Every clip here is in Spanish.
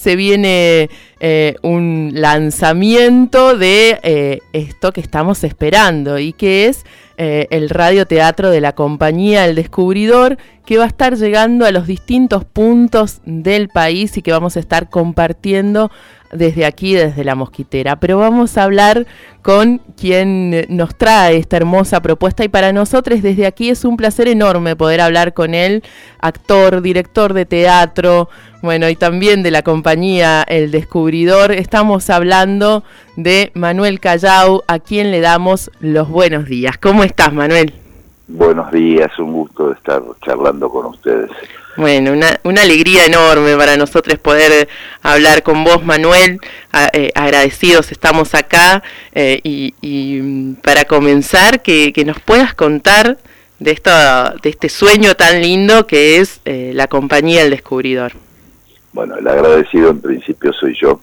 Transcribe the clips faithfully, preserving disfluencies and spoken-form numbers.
Se viene eh, un lanzamiento de eh, esto que estamos esperando y que es eh, el radioteatro de la compañía El Descubridor, que va a estar llegando a los distintos puntos del país y que vamos a estar compartiendo desde aquí, desde La Mosquitera. Pero vamos a hablar con quien nos trae esta hermosa propuesta y para nosotros desde aquí es un placer enorme poder hablar con él, actor, director de teatro, bueno, y también de la compañía El Descubridor. Estamos hablando de Manuel Callao, a quien le damos los buenos días. ¿Cómo estás, Manuel? Buenos días, un gusto de estar charlando con ustedes. Bueno, una, una alegría enorme para nosotros poder hablar con vos, Manuel. A, eh, agradecidos estamos acá eh, y, y para comenzar que, que nos puedas contar de, esta, de este sueño tan lindo que es eh, la compañía El Descubridor. Bueno, el agradecido en principio soy yo,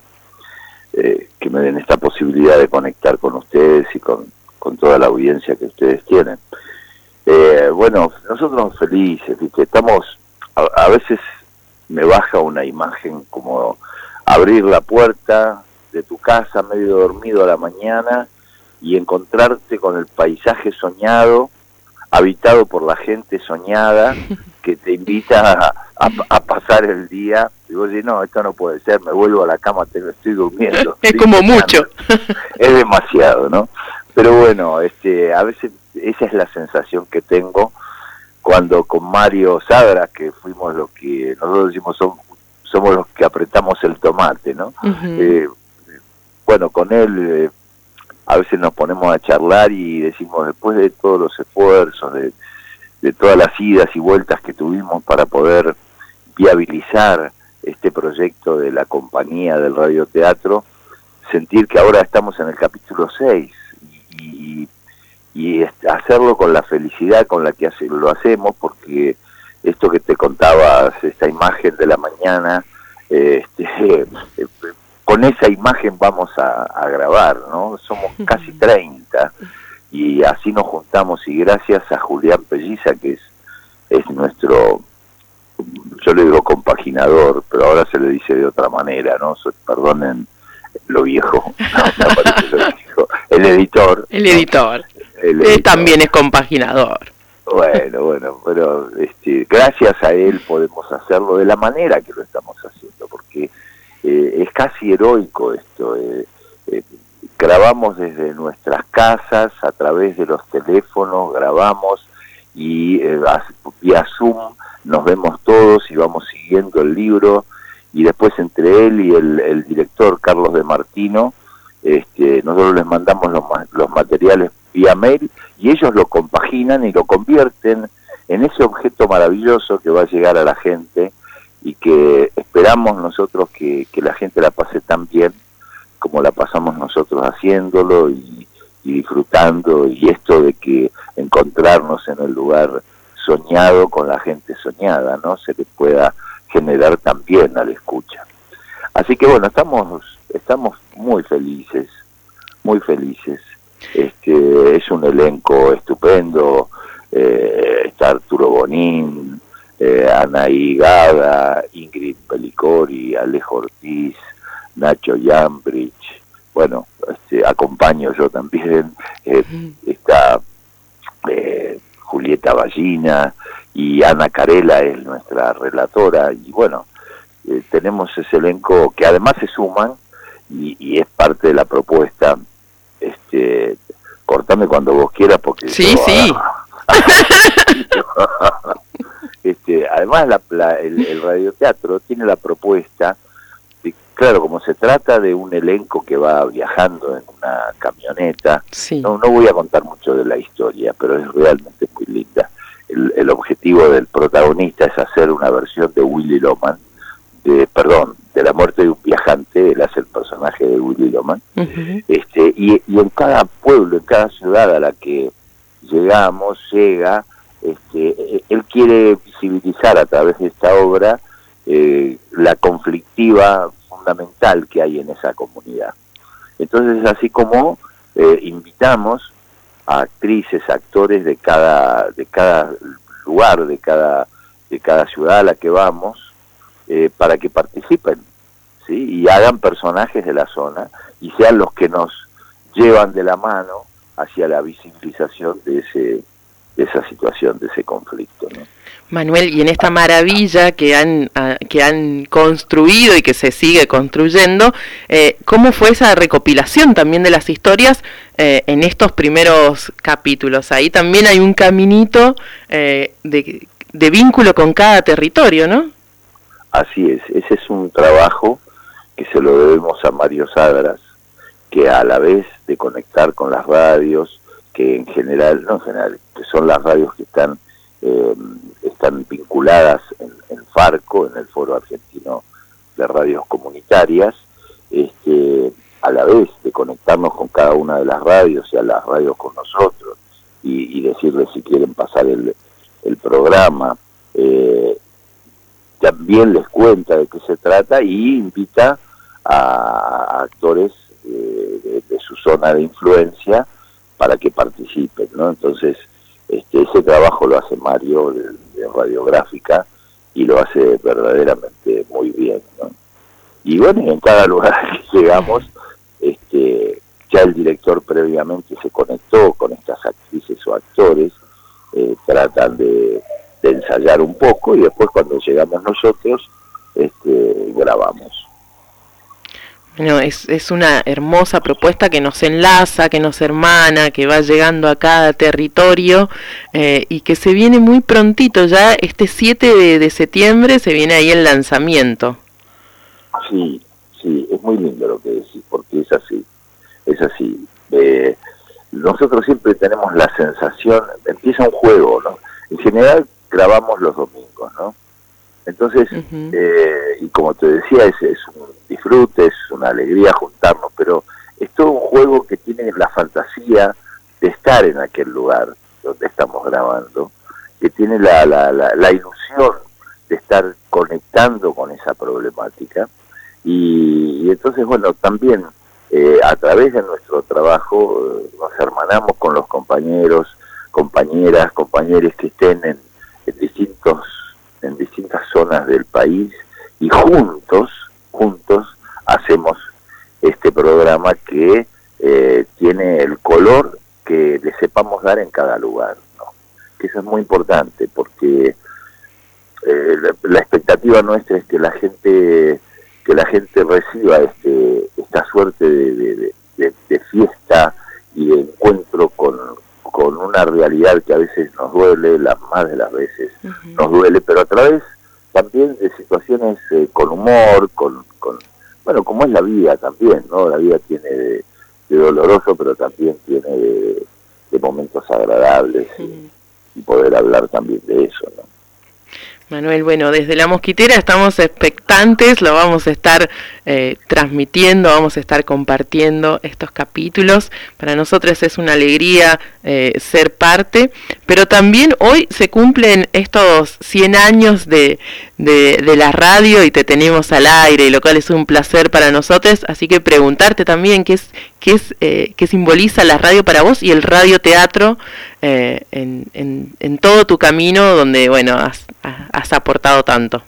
eh, que me den esta posibilidad de conectar con ustedes y con, con toda la audiencia que ustedes tienen. Eh, bueno, nosotros felices, ¿viste? Estamos, a, a veces me baja una imagen como abrir la puerta de tu casa medio dormido a la mañana y encontrarte con el paisaje soñado, habitado por la gente soñada, que te invita a, a, a pasar el día, y vos decís, no, esto no puede ser, me vuelvo a la cama, te lo estoy durmiendo. Es como mucho. Es demasiado, ¿no? Pero bueno, este, a veces esa es la sensación que tengo cuando con Mario Sadra, que fuimos los que, nosotros decimos, somos, somos los que apretamos el tomate, ¿no? Uh-huh. eh, bueno, con él eh, a veces nos ponemos a charlar y decimos, después de todos los esfuerzos, de, de todas las idas y vueltas que tuvimos para poder viabilizar este proyecto de la compañía del radioteatro, sentir que ahora estamos en el capítulo seis y, y hacerlo con la felicidad con la que hace, lo hacemos, porque esto que te contabas, esta imagen de la mañana, eh, este, eh, con esa imagen vamos a, a grabar, ¿no? Somos casi treinta y así nos juntamos y gracias a Julián Pelliza, que es, es nuestro, yo le digo compaginador, pero ahora se le dice de otra manera, ¿no? So, perdonen lo viejo, no, me parece lo viejo. El editor. El editor. El editor. Él también es compaginador. Bueno, bueno, pero este, gracias a él podemos hacerlo de la manera que lo estamos haciendo, porque eh, es casi heroico esto. Eh, eh, grabamos desde nuestras casas, a través de los teléfonos, grabamos y eh, vía Zoom nos vemos todos y vamos siguiendo el libro, y después entre él y el, el director Carlos de Martino, este, nosotros les mandamos los, los materiales vía mail y ellos lo compaginan y lo convierten en ese objeto maravilloso que va a llegar a la gente y que esperamos nosotros que, que la gente la pase tan bien como la pasamos nosotros haciéndolo y, y disfrutando, y esto de que encontrarnos en el lugar soñado con la gente soñada, ¿no? Se le pueda generar también a la escucha. Así que bueno, estamos estamos muy felices, muy felices. Este es un elenco estupendo, eh, está Arturo Bonín, eh, Anaí Gada, Ingrid Pelicori, Alejo Ortiz, Nacho Yambrich, bueno, este, acompaño yo también, eh, está eh, Julieta Ballina y Ana Carela es nuestra relatora, y bueno, eh, tenemos ese elenco que además se suman y, y es parte de la propuesta. Este, cortame cuando vos quieras porque sí, yo, sí. Ah, este, además la, la, el, el radioteatro tiene la propuesta de, claro, como se trata de un elenco que va viajando en una camioneta, sí. no, no voy a contar mucho de la historia, pero es realmente muy linda. El, el objetivo del protagonista es hacer una versión de Willy Loman, de, perdón, de la muerte de un viajante. Él hace el personaje de Willy Loman. Uh-huh. este, y, y en cada pueblo, en cada ciudad a la que llegamos, llega, este, él quiere visibilizar a través de esta obra eh, la conflictiva fundamental que hay en esa comunidad. Entonces, así como eh, invitamos a actrices, actores de cada de cada lugar, de cada de cada ciudad a la que vamos, eh, para que participen, ¿sí? Y hagan personajes de la zona y sean los que nos llevan de la mano hacia la visibilización de ese de esa situación, de ese conflicto, ¿no? Manuel, y en esta maravilla que han que han construido y que se sigue construyendo, eh, ¿cómo fue esa recopilación también de las historias eh, en estos primeros capítulos? Ahí también hay un caminito eh, de, de vínculo con cada territorio, ¿no? Así es, ese es un trabajo que se lo debemos a Mario Sadras, que a la vez de conectar con las radios, que en general, no en general, que son las radios que están eh, están vinculadas en, en Farco, en el Foro Argentino de Radios Comunitarias, este, a la vez de conectarnos con cada una de las radios y a las radios con nosotros, y, y decirles si quieren pasar el, el programa, eh, también les cuenta de qué se trata y invita a actores eh, de, de su zona de influencia para que participen, ¿no? Entonces, este, ese trabajo lo hace Mario de, de Radiográfica y lo hace verdaderamente muy bien, ¿no? Y bueno, en cada lugar que llegamos, este, ya el director previamente se conectó con estas actrices o actores, eh, tratan de, de ensayar un poco y después cuando llegamos nosotros, este, grabamos. Bueno, es, es una hermosa propuesta que nos enlaza, que nos hermana, que va llegando a cada territorio eh, y que se viene muy prontito, ya este siete de septiembre se viene ahí el lanzamiento. Sí, sí, es muy lindo lo que decís, porque es así, es así. Eh, nosotros siempre tenemos la sensación, empieza un juego, ¿no? En general grabamos los domingos, ¿no? Entonces, uh-huh. eh, y como te decía, es, es un disfrute, es una alegría juntarnos, pero es todo un juego que tiene la fantasía de estar en aquel lugar donde estamos grabando, que tiene la, la, la, la ilusión de estar conectando con esa problemática, y, y entonces, bueno, también eh, a través de nuestro trabajo eh, nos hermanamos con los compañeros, compañeras, compañeros que estén en, en distintos en distintas zonas del país y juntos, juntos hacemos este programa que eh, tiene el color que le sepamos dar en cada lugar, ¿no? Que eso es muy importante porque eh, la, la expectativa nuestra es que la gente que la gente reciba este esta suerte de, de, de, de fiesta y de encuentro con con una realidad que a veces nos duele, las más de las veces uh-huh. nos duele, pero a través también de situaciones eh, con humor, con, con, bueno, como es la vida también, ¿no? La vida tiene de, de doloroso, pero también tiene de, de momentos agradables uh-huh. y, y poder hablar también de eso, ¿no? Manuel, bueno, desde La Mosquitera estamos expectantes, lo vamos a estar eh, transmitiendo, vamos a estar compartiendo estos capítulos. Para nosotros es una alegría eh, ser parte, pero también hoy se cumplen estos cien años de, de, de la radio y te tenemos al aire, y lo cual es un placer para nosotros, así que preguntarte también qué es, qué es, eh, qué simboliza la radio para vos y el radioteatro eh, en, en, en todo tu camino donde, bueno, has, has aportado tanto.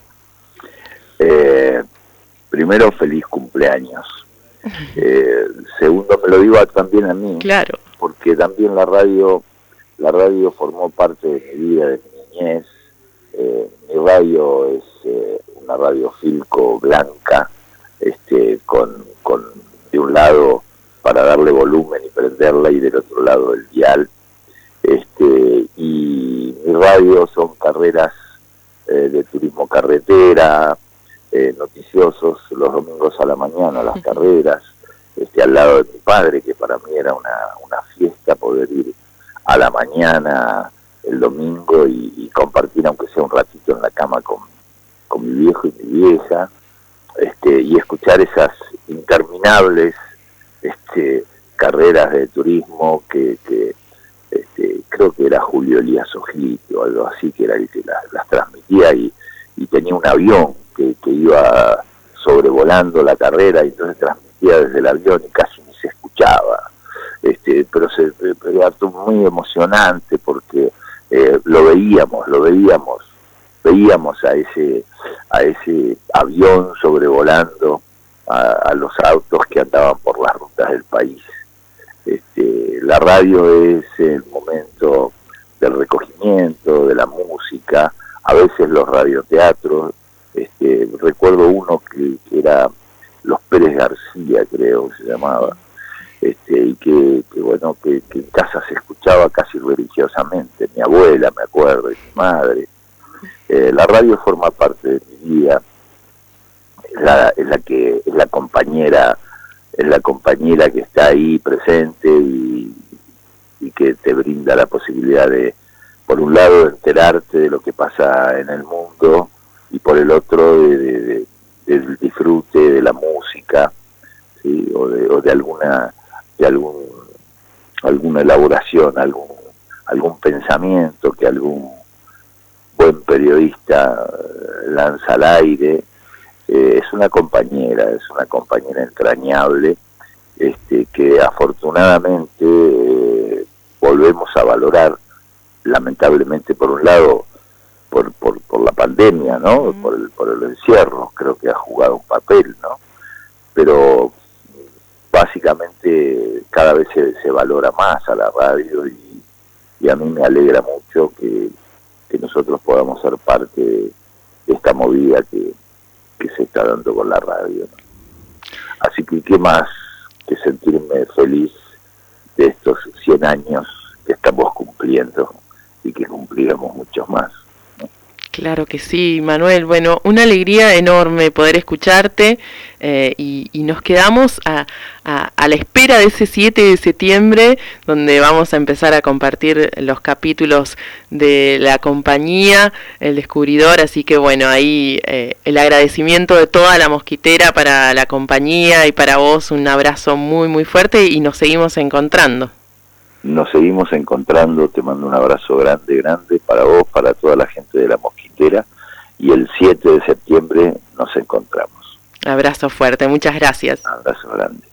Eh, primero, feliz cumpleaños. Eh, segundo, me lo digo también a mí, claro, porque también la radio, la radio formó parte de mi vida, de mi niñez. Eh, mi radio es eh, una radio Filco blanca, este, con, con de un lado para darle volumen y prenderla y del otro lado el dial. Este, y mi radio son carreras eh, de turismo carretera, eh, noticiosos los domingos a la mañana, las carreras, este, al lado de mi padre, que para mí era una, una fiesta poder ir a la mañana el domingo y, y compartir, aunque sea un ratito en la cama con, con mi viejo y mi vieja, este, y escuchar esas interminables este, carreras de turismo que, que este, creo que era Julio Elías Ojiti o algo así, que era el que las, las transmitía, y, y tenía un avión que, que iba sobrevolando la carrera y entonces transmitía desde el avión y casi ni se escuchaba, este, pero se pero era muy emocionante porque eh, lo veíamos, lo veíamos, veíamos a ese a ese avión sobrevolando a, a los autos que andaban por las rutas del país. Este, la radio es el momento del recogimiento, de la música, a veces los radioteatros. Este, recuerdo uno que, que era Los Pérez García, creo que se llamaba, este, y que, que bueno, que, que en casa se escuchaba casi religiosamente, mi abuela, me acuerdo, y mi madre. Eh, la radio forma parte de mi vida, es la, es la que es la compañera, es la compañera que está ahí presente y, y que te brinda la posibilidad de, por un lado, de enterarte de lo que pasa en el mundo, y por el otro de, de, de, del disfrute de la música, ¿sí? o de o de alguna de algún alguna elaboración, algún algún pensamiento que algún buen periodista lanza al aire. Eh, es una compañera, es una compañera entrañable, este, que afortunadamente eh, volvemos a valorar, lamentablemente por un lado por por, por la pandemia, ¿no? Uh-huh. por el por el encierro, creo que ha jugado un papel, ¿no? Pero básicamente cada vez se, se valora más a la radio, y, y a mí me alegra mucho que, que nosotros podamos ser parte de esta movida que, que se está dando con la radio, ¿no? Así que qué más que sentirme feliz de estos cien años que estamos cumpliendo y que cumpliremos muchos más. Claro que sí, Manuel. Bueno, una alegría enorme poder escucharte eh, y, y nos quedamos a, a, a la espera de ese siete de septiembre, donde vamos a empezar a compartir los capítulos de la compañía, El Descubridor. Así que bueno, ahí eh, el agradecimiento de toda la mosquitera para la compañía y para vos, un abrazo muy muy fuerte, y nos seguimos encontrando. Nos seguimos encontrando, te mando un abrazo grande, grande para vos, para toda la gente de la mosquitera, y el siete de septiembre nos encontramos. Abrazo fuerte, muchas gracias. Abrazo grande.